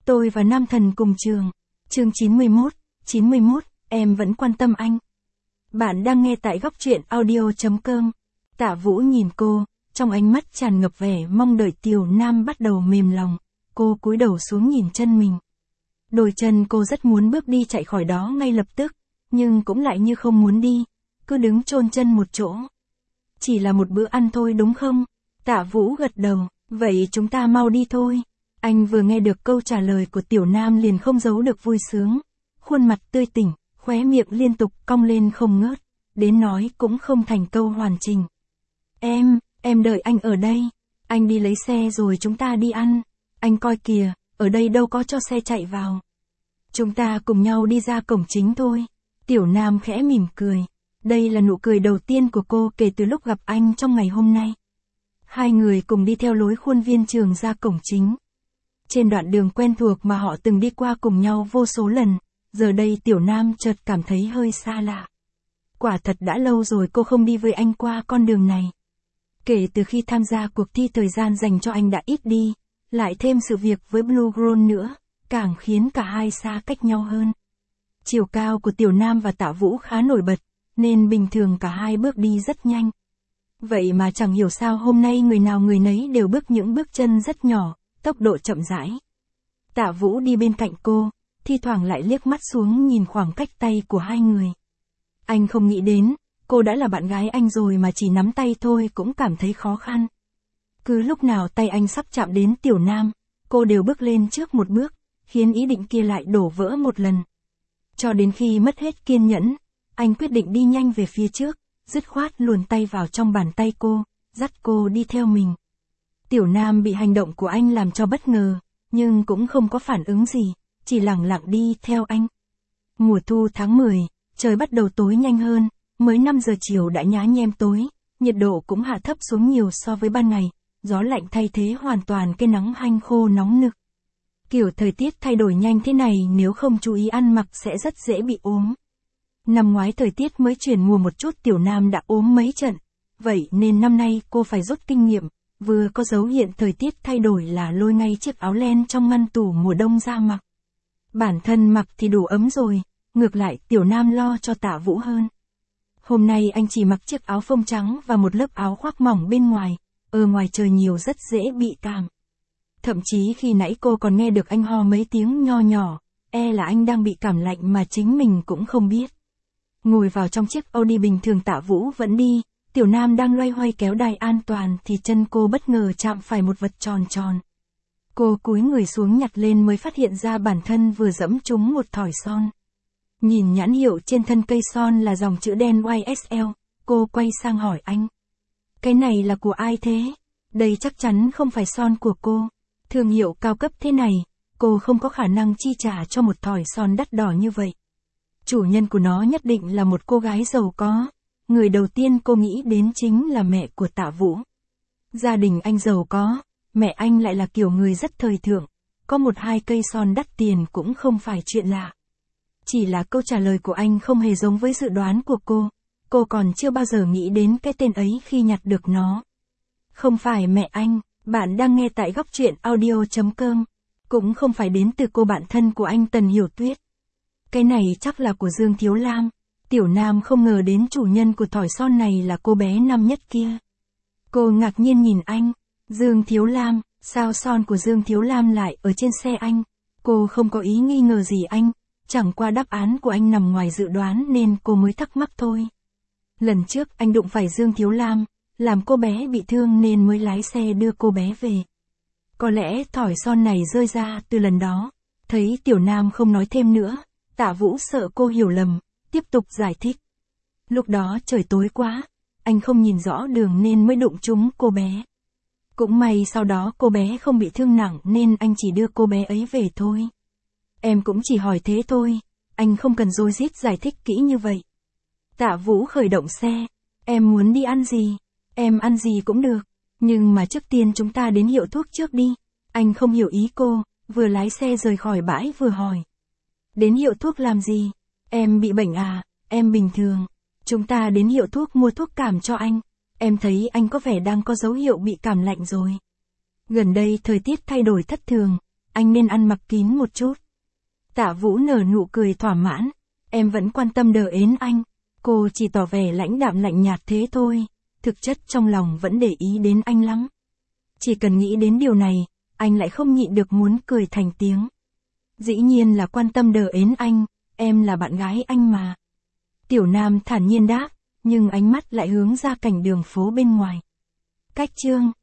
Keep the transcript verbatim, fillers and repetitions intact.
Tôi và Nam Thần cùng trường. Chương chín mươi mốt, chín mươi mốt, em vẫn quan tâm anh. Bạn đang nghe tại góc truyện audio chấm com. Tạ Vũ nhìn cô, trong ánh mắt tràn ngập vẻ mong đợi. Tiểu Nam bắt đầu mềm lòng, cô cúi đầu xuống nhìn chân mình. Đôi chân cô rất muốn bước đi chạy khỏi đó ngay lập tức, nhưng cũng lại như không muốn đi, cứ đứng chôn chân một chỗ. Chỉ là một bữa ăn thôi đúng không? Tạ Vũ gật đầu, vậy chúng ta mau đi thôi. Anh vừa nghe được câu trả lời của Tiểu Nam liền không giấu được vui sướng. Khuôn mặt tươi tỉnh, khóe miệng liên tục cong lên không ngớt, đến nói cũng không thành câu hoàn chỉnh. Em, em đợi anh ở đây. Anh đi lấy xe rồi chúng ta đi ăn. Anh coi kìa, ở đây đâu có cho xe chạy vào. Chúng ta cùng nhau đi ra cổng chính thôi. Tiểu Nam khẽ mỉm cười. Đây là nụ cười đầu tiên của cô kể từ lúc gặp anh trong ngày hôm nay. Hai người cùng đi theo lối khuôn viên trường ra cổng chính. Trên đoạn đường quen thuộc mà họ từng đi qua cùng nhau vô số lần, giờ đây Tiểu Nam chợt cảm thấy hơi xa lạ. Quả thật đã lâu rồi cô không đi với anh qua con đường này. Kể từ khi tham gia cuộc thi thời gian dành cho anh đã ít đi, lại thêm sự việc với Blue Gold nữa, càng khiến cả hai xa cách nhau hơn. Chiều cao của Tiểu Nam và Tạ Vũ khá nổi bật, nên bình thường cả hai bước đi rất nhanh. Vậy mà chẳng hiểu sao hôm nay người nào người nấy đều bước những bước chân rất nhỏ, tốc độ chậm rãi. Tạ Vũ đi bên cạnh cô, thi thoảng lại liếc mắt xuống nhìn khoảng cách tay của hai người. Anh không nghĩ đến, cô đã là bạn gái anh rồi mà chỉ nắm tay thôi cũng cảm thấy khó khăn. Cứ lúc nào tay anh sắp chạm đến Tiểu Nam, cô đều bước lên trước một bước, khiến ý định kia lại đổ vỡ một lần. Cho đến khi mất hết kiên nhẫn, anh quyết định đi nhanh về phía trước, dứt khoát luồn tay vào trong bàn tay cô, dắt cô đi theo mình. Tiểu Nam bị hành động của anh làm cho bất ngờ, nhưng cũng không có phản ứng gì, chỉ lặng lặng đi theo anh. Mùa thu tháng mười, trời bắt đầu tối nhanh hơn, mới năm giờ chiều đã nhá nhem tối, nhiệt độ cũng hạ thấp xuống nhiều so với ban ngày, gió lạnh thay thế hoàn toàn cái nắng hanh khô nóng nực. Kiểu thời tiết thay đổi nhanh thế này nếu không chú ý ăn mặc sẽ rất dễ bị ốm. Năm ngoái thời tiết mới chuyển mùa một chút Tiểu Nam đã ốm mấy trận, vậy nên năm nay cô phải rút kinh nghiệm, vừa có dấu hiện thời tiết thay đổi là lôi ngay chiếc áo len trong ngăn tủ mùa đông ra mặc. Bản thân mặc thì đủ ấm rồi, ngược lại Tiểu Nam lo cho Tạ Vũ hơn. Hôm nay anh chỉ mặc chiếc áo phông trắng và một lớp áo khoác mỏng bên ngoài, ở ngoài trời nhiều rất dễ bị cảm. Thậm chí khi nãy cô còn nghe được anh ho mấy tiếng nho nhỏ, e là anh đang bị cảm lạnh mà chính mình cũng không biết. Ngồi vào trong chiếc Audi bình thường Tạ Vũ vẫn đi, Tiểu Nam đang loay hoay kéo đai an toàn thì chân cô bất ngờ chạm phải một vật tròn tròn. Cô cúi người xuống nhặt lên mới phát hiện ra bản thân vừa dẫm trúng một thỏi son. Nhìn nhãn hiệu trên thân cây son là dòng chữ đen Y S L, cô quay sang hỏi anh. Cái này là của ai thế? Đây chắc chắn không phải son của cô. Thương hiệu cao cấp thế này, cô không có khả năng chi trả cho một thỏi son đắt đỏ như vậy. Chủ nhân của nó nhất định là một cô gái giàu có. Người đầu tiên cô nghĩ đến chính là mẹ của Tạ Vũ. Gia đình anh giàu có, mẹ anh lại là kiểu người rất thời thượng, có một hai cây son đắt tiền cũng không phải chuyện lạ. Chỉ là câu trả lời của anh không hề giống với dự đoán của cô, cô còn chưa bao giờ nghĩ đến cái tên ấy khi nhặt được nó. Không phải mẹ anh, bạn đang nghe tại góc truyện audio chấm com, cũng không phải đến từ cô bạn thân của anh Tần Hiểu Tuyết. Cái này chắc là của Dương Thiếu Lam. Tiểu Nam không ngờ đến chủ nhân của thỏi son này là cô bé năm nhất kia. Cô ngạc nhiên nhìn anh. Dương Thiếu Lam, sao son của Dương Thiếu Lam lại ở trên xe anh? Cô không có ý nghi ngờ gì anh, chẳng qua đáp án của anh nằm ngoài dự đoán nên cô mới thắc mắc thôi. Lần trước anh đụng phải Dương Thiếu Lam, làm cô bé bị thương nên mới lái xe đưa cô bé về. Có lẽ thỏi son này rơi ra từ lần đó. Thấy Tiểu Nam không nói thêm nữa, Tạ Vũ sợ cô hiểu lầm, tiếp tục giải thích. Lúc đó trời tối quá, anh không nhìn rõ đường nên mới đụng trúng cô bé. Cũng may sau đó cô bé không bị thương nặng nên anh chỉ đưa cô bé ấy về thôi. Em cũng chỉ hỏi thế thôi, anh không cần rối rít giải thích kỹ như vậy. Tạ Vũ khởi động xe. Em muốn đi ăn gì? Em ăn gì cũng được, nhưng mà trước tiên chúng ta đến hiệu thuốc trước đi. Anh không hiểu ý cô, vừa lái xe rời khỏi bãi vừa hỏi. Đến hiệu thuốc làm gì? Em bị bệnh à? Em bình thường. Chúng ta đến hiệu thuốc mua thuốc cảm cho anh. Em thấy anh có vẻ đang có dấu hiệu bị cảm lạnh rồi. Gần đây thời tiết thay đổi thất thường, anh nên ăn mặc kín một chút. Tạ Vũ nở nụ cười thỏa mãn, em vẫn quan tâm đờ ến anh, cô chỉ tỏ vẻ lãnh đạm lạnh nhạt thế thôi, thực chất trong lòng vẫn để ý đến anh lắm. Chỉ cần nghĩ đến điều này, anh lại không nhịn được muốn cười thành tiếng. Dĩ nhiên là quan tâm đờ ến anh, em là bạn gái anh mà. Tiểu Nam thản nhiên đáp, nhưng ánh mắt lại hướng ra cảnh đường phố bên ngoài. Cách chương